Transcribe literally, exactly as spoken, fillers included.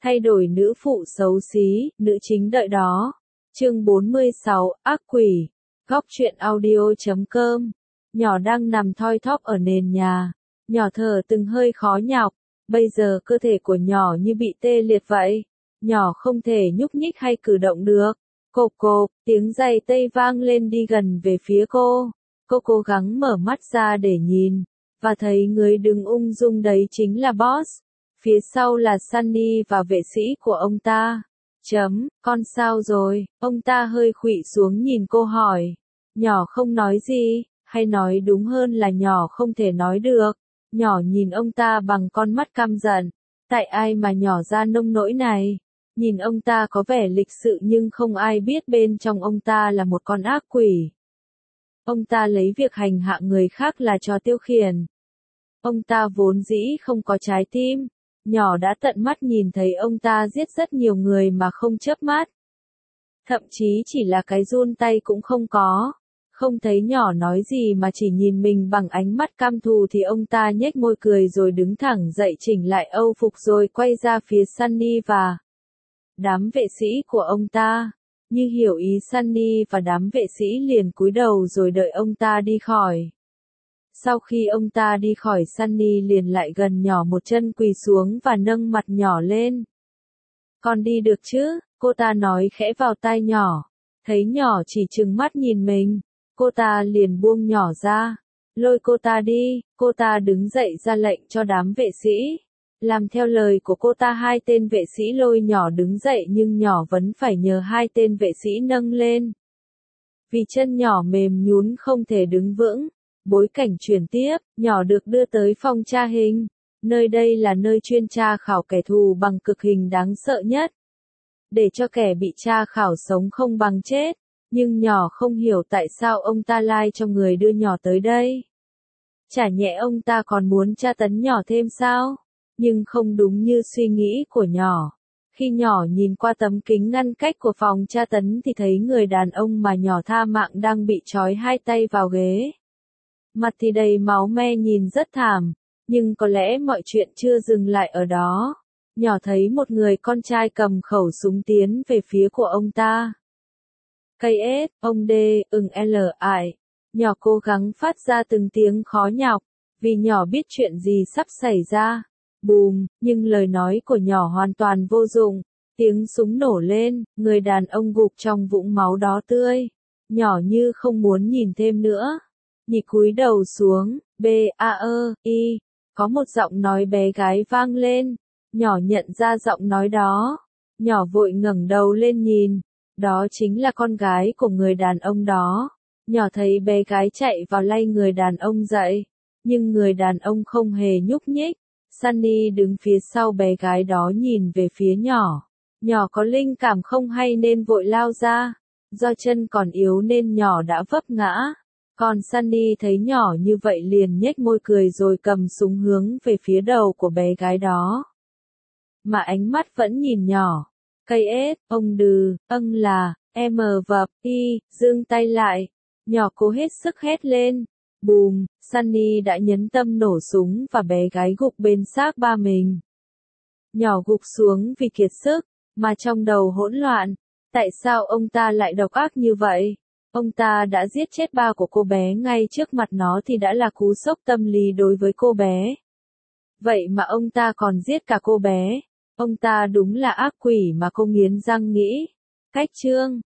Thay đổi nữ phụ xấu xí, nữ chính đợi đó. Chương bốn mươi sáu, ác quỷ. Góc truyện audio chấm com. Nhỏ đang nằm thoi thóp ở nền nhà. Nhỏ thở từng hơi khó nhọc. Bây giờ cơ thể của nhỏ như bị tê liệt vậy. Nhỏ không thể nhúc nhích hay cử động được. Cộp cộp, tiếng giày tây vang lên đi gần về phía cô. Cô cố gắng mở mắt ra để nhìn. Và thấy người đứng ung dung đấy chính là Boss. Phía sau là Sunny và vệ sĩ của ông ta. Chấm, con sao rồi? Ông ta hơi khuỵu xuống nhìn cô hỏi. Nhỏ không nói gì, hay nói đúng hơn là nhỏ không thể nói được. Nhỏ nhìn ông ta bằng con mắt căm giận. Tại ai mà nhỏ ra nông nỗi này? Nhìn ông ta có vẻ lịch sự nhưng không ai biết bên trong ông ta là một con ác quỷ. Ông ta lấy việc hành hạ người khác là trò tiêu khiển. Ông ta vốn dĩ không có trái tim. Nhỏ đã tận mắt nhìn thấy ông ta giết rất nhiều người mà không chớp mắt. Thậm chí chỉ là cái run tay cũng không có. Không thấy nhỏ nói gì mà chỉ nhìn mình bằng ánh mắt căm thù thì ông ta nhếch môi cười rồi đứng thẳng dậy chỉnh lại âu phục rồi quay ra phía Sunny và đám vệ sĩ của ông ta. Như hiểu ý Sunny và đám vệ sĩ liền cúi đầu rồi đợi ông ta đi khỏi. Sau khi ông ta đi khỏi Sunny liền lại gần nhỏ một chân quỳ xuống và nâng mặt nhỏ lên. Con đi được chứ? Cô ta nói khẽ vào tai nhỏ. Thấy nhỏ chỉ trừng mắt nhìn mình. Cô ta liền buông nhỏ ra. Lôi cô ta đi. Cô ta đứng dậy ra lệnh cho đám vệ sĩ. Làm theo lời của cô ta hai tên vệ sĩ lôi nhỏ đứng dậy nhưng nhỏ vẫn phải nhờ hai tên vệ sĩ nâng lên. Vì chân nhỏ mềm nhún không thể đứng vững. Bối cảnh chuyển tiếp, nhỏ được đưa tới phòng tra hình. Nơi đây là nơi chuyên tra khảo kẻ thù bằng cực hình đáng sợ nhất. Để cho kẻ bị tra khảo sống không bằng chết. Nhưng nhỏ không hiểu tại sao ông ta lai cho người đưa nhỏ tới đây. Chả nhẽ ông ta còn muốn tra tấn nhỏ thêm sao? Nhưng không đúng như suy nghĩ của nhỏ. Khi nhỏ nhìn qua tấm kính ngăn cách của phòng tra tấn thì thấy người đàn ông mà nhỏ tha mạng đang bị trói hai tay vào ghế. Mặt thì đầy máu me nhìn rất thảm, nhưng có lẽ mọi chuyện chưa dừng lại ở đó. Nhỏ thấy một người con trai cầm khẩu súng tiến về phía của ông ta. Cây S, ông D, ừng L, ải. Nhỏ cố gắng phát ra từng tiếng khó nhọc, vì nhỏ biết chuyện gì sắp xảy ra. Bùm, nhưng lời nói của nhỏ hoàn toàn vô dụng. Tiếng súng nổ lên, người đàn ông gục trong vũng máu đó tươi. Nhỏ như không muốn nhìn thêm nữa. Nhị cúi đầu xuống, B, A, E, I. Có một giọng nói bé gái vang lên. Nhỏ nhận ra giọng nói đó. Nhỏ vội ngẩng đầu lên nhìn. Đó chính là con gái của người đàn ông đó. Nhỏ thấy bé gái chạy vào lay người đàn ông dậy. Nhưng người đàn ông không hề nhúc nhích. Sunny đứng phía sau bé gái đó nhìn về phía nhỏ. Nhỏ có linh cảm không hay nên vội lao ra. Do chân còn yếu nên nhỏ đã vấp ngã. Còn Sunny thấy nhỏ như vậy liền nhếch môi cười rồi cầm súng hướng về phía đầu của bé gái đó. Mà ánh mắt vẫn nhìn nhỏ. Cây S, ông đừ, âng là, M vập, I, giương tay lại. Nhỏ cố hết sức hét lên. Bùm, Sunny đã nhấn tâm nổ súng và bé gái gục bên xác ba mình. Nhỏ gục xuống vì kiệt sức, mà trong đầu hỗn loạn. Tại sao ông ta lại độc ác như vậy? Ông ta đã giết chết ba của cô bé ngay trước mặt nó thì đã là cú sốc tâm lý đối với cô bé. Vậy mà ông ta còn giết cả cô bé. Ông ta đúng là ác quỷ mà cô nghiến răng nghĩ. Cách chương